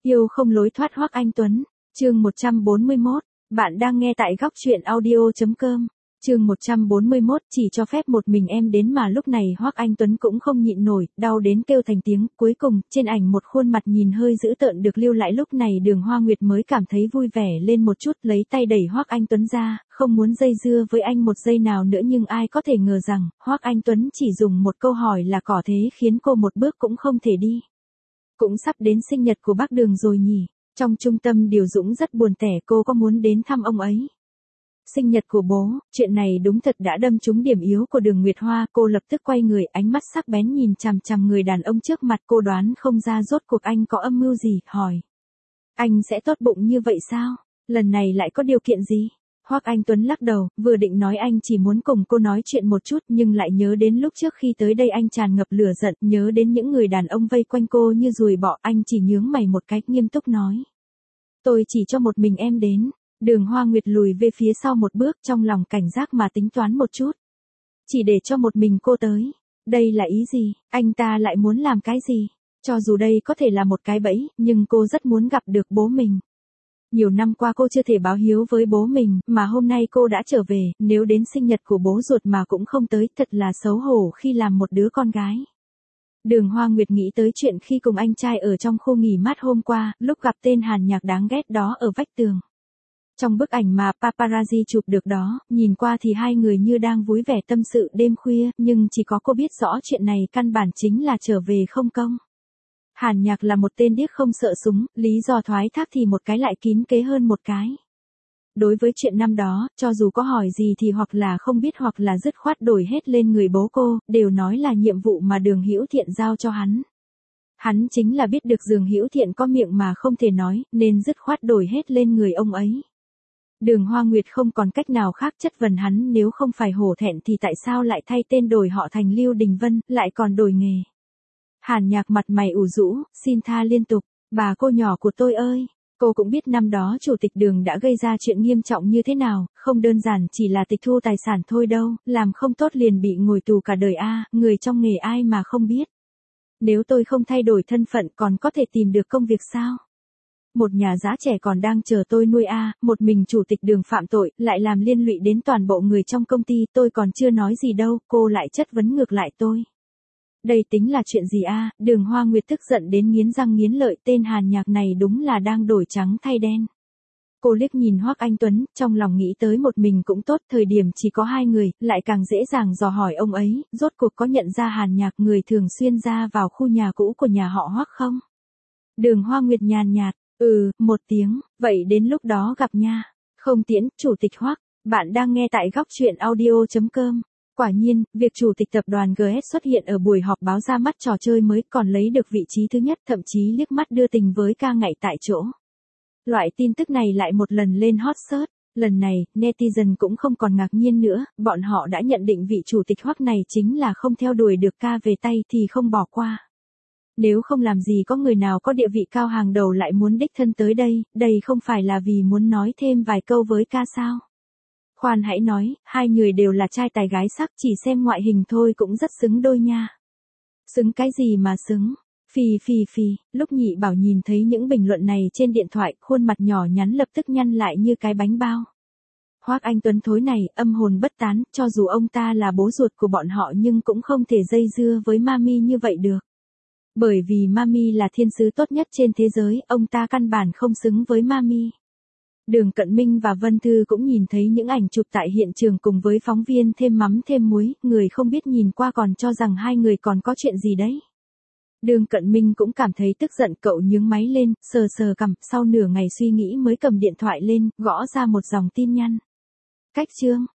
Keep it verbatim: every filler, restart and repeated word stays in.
Yêu không lối thoát Hoắc Anh Tuấn, chương một trăm bốn mươi mốt, bạn đang nghe tại góc truyện audio.com. Chương một trăm bốn mươi mốt, chỉ cho phép một mình em đến mà lúc này Hoắc Anh Tuấn cũng không nhịn nổi, đau đến kêu thành tiếng, cuối cùng, trên ảnh một khuôn mặt nhìn hơi dữ tợn được lưu lại lúc này Đường Hoa Nguyệt mới cảm thấy vui vẻ lên một chút, lấy tay đẩy Hoắc Anh Tuấn ra, không muốn dây dưa với anh một giây nào nữa nhưng ai có thể ngờ rằng, Hoắc Anh Tuấn chỉ dùng một câu hỏi là có thế khiến cô một bước cũng không thể đi. Cũng sắp đến sinh nhật của bác Đường rồi nhỉ, trong trung tâm Điều Dũng rất buồn tẻ, cô có muốn đến thăm ông ấy. Sinh nhật của bố, chuyện này đúng thật đã đâm trúng điểm yếu của Đường Nguyệt Hoa, cô lập tức quay người, ánh mắt sắc bén nhìn chằm chằm người đàn ông trước mặt, cô đoán không ra rốt cuộc anh có âm mưu gì, hỏi. Anh sẽ tốt bụng như vậy sao? Lần này lại có điều kiện gì? Hoắc Anh Tuấn lắc đầu, vừa định nói anh chỉ muốn cùng cô nói chuyện một chút nhưng lại nhớ đến lúc trước khi tới đây anh tràn ngập lửa giận, nhớ đến những người đàn ông vây quanh cô như ruồi bọ, anh chỉ nhướng mày một cách nghiêm túc nói. Tôi chỉ cho một mình em đến. Đường Hoa Nguyệt lùi về phía sau một bước, trong lòng cảnh giác mà tính toán một chút. Chỉ để cho một mình cô tới. Đây là ý gì? Anh ta lại muốn làm cái gì? Cho dù đây có thể là một cái bẫy, nhưng cô rất muốn gặp được bố mình. Nhiều năm qua cô chưa thể báo hiếu với bố mình, mà hôm nay cô đã trở về, nếu đến sinh nhật của bố ruột mà cũng không tới, thật là xấu hổ khi làm một đứa con gái. Đường Hoa Nguyệt nghĩ tới chuyện khi cùng anh trai ở trong khu nghỉ mát hôm qua, lúc gặp tên Hàn Nhạc đáng ghét đó ở vách tường. Trong bức ảnh mà paparazzi chụp được đó, nhìn qua thì hai người như đang vui vẻ tâm sự đêm khuya, nhưng chỉ có cô biết rõ chuyện này căn bản chính là trở về không công. Hàn Nhạc là một tên điếc không sợ súng, lý do thoái thác thì một cái lại kín kế hơn một cái. Đối với chuyện năm đó, cho dù có hỏi gì thì hoặc là không biết hoặc là dứt khoát đổi hết lên người bố cô, đều nói là nhiệm vụ mà Đường Hữu Thiện giao cho hắn. Hắn chính là biết được Đường Hữu Thiện có miệng mà không thể nói, nên dứt khoát đổi hết lên người ông ấy. Đường Hoa Nguyệt không còn cách nào khác chất vấn hắn, nếu không phải hổ thẹn thì tại sao lại thay tên đổi họ thành Lưu Đình Vân, lại còn đổi nghề. Hàn Nhạc mặt mày ủ rũ, xin tha liên tục, bà cô nhỏ của tôi ơi. Cô cũng biết năm đó chủ tịch Đường đã gây ra chuyện nghiêm trọng như thế nào, không đơn giản chỉ là tịch thu tài sản thôi đâu, làm không tốt liền bị ngồi tù cả đời a, người trong nghề ai mà không biết. Nếu tôi không thay đổi thân phận còn có thể tìm được công việc sao? Một nhà giá trẻ còn đang chờ tôi nuôi a, một mình chủ tịch Đường phạm tội, lại làm liên lụy đến toàn bộ người trong công ty, tôi còn chưa nói gì đâu, cô lại chất vấn ngược lại tôi. Đây tính là chuyện gì a? Đường Hoa Nguyệt tức giận đến nghiến răng nghiến lợi, tên Hàn Nhạc này đúng là đang đổi trắng thay đen. Cô liếc nhìn Hoắc Anh Tuấn, trong lòng nghĩ tới một mình cũng tốt, thời điểm chỉ có hai người, lại càng dễ dàng dò hỏi ông ấy, rốt cuộc có nhận ra Hàn Nhạc người thường xuyên ra vào khu nhà cũ của nhà họ Hoắc không? Đường Hoa Nguyệt nhàn nhạt, ừ, một tiếng, vậy đến lúc đó gặp nha. Không tiễn, chủ tịch Hoắc, bạn đang nghe tại góc truyện audio.com. Quả nhiên, việc chủ tịch tập đoàn giê ét xuất hiện ở buổi họp báo ra mắt trò chơi mới, còn lấy được vị trí thứ nhất, thậm chí liếc mắt đưa tình với ca ngại tại chỗ. Loại tin tức này lại một lần lên hot search, lần này, netizen cũng không còn ngạc nhiên nữa, bọn họ đã nhận định vị chủ tịch Hoắc này chính là không theo đuổi được ca về tay thì không bỏ qua. Nếu không làm gì có người nào có địa vị cao hàng đầu lại muốn đích thân tới đây, đây không phải là vì muốn nói thêm vài câu với ca sao? Khoan hãy nói, hai người đều là trai tài gái sắc, chỉ xem ngoại hình thôi cũng rất xứng đôi nha. Xứng cái gì mà xứng? Phì phì phì, lúc Nhị Bảo nhìn thấy những bình luận này trên điện thoại, khuôn mặt nhỏ nhắn lập tức nhăn lại như cái bánh bao. Hoắc Anh Tuấn thối này, âm hồn bất tán, cho dù ông ta là bố ruột của bọn họ nhưng cũng không thể dây dưa với Mami như vậy được. Bởi vì Mami là thiên sứ tốt nhất trên thế giới, ông ta căn bản không xứng với Mami. Đường Cận Minh và Vân Thư cũng nhìn thấy những ảnh chụp tại hiện trường cùng với phóng viên thêm mắm thêm muối, người không biết nhìn qua còn cho rằng hai người còn có chuyện gì đấy. Đường Cận Minh cũng cảm thấy tức giận, cậu nhướng máy lên, sờ sờ cằm, sau nửa ngày suy nghĩ mới cầm điện thoại lên, gõ ra một dòng tin nhắn. Cách chương,